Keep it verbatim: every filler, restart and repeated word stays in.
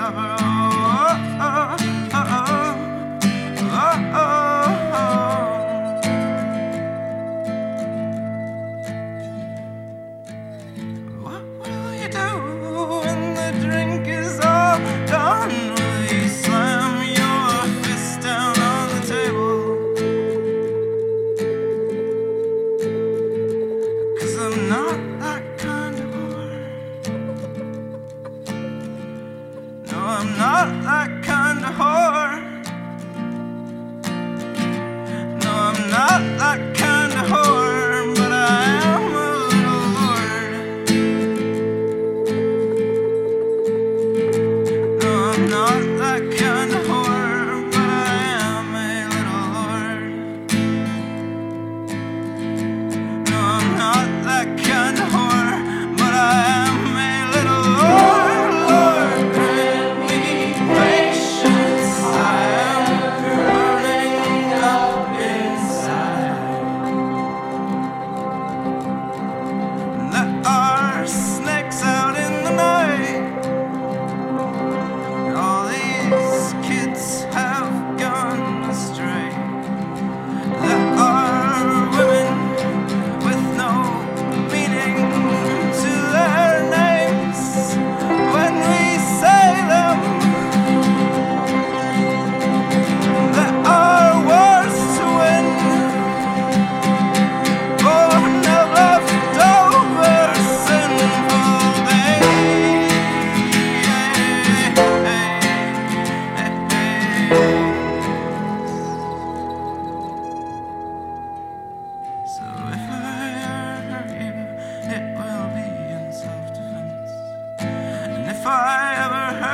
suffer. Oh, oh, oh, oh, oh, oh, oh. What will you do when the drink is all gone? Will you slam your fist down on the table? 'Cause I'm not that kind of whore. No, I'm not that kind of whore. No, I'm not that kind of whore, but I am a little lord. No, I'm not that kind of whore, but I am a little lord. No, I'm not that kind of whore, but I am a little lord. Lord, grant me patience. I am burning up inside. There are snakes out in the night. All these kids have gone astray. There are women with no meaning to their names when we say them. There are wars to win, born of leftover sinful days. So if I hurt you, it will be in self-defense. And if I ever hurt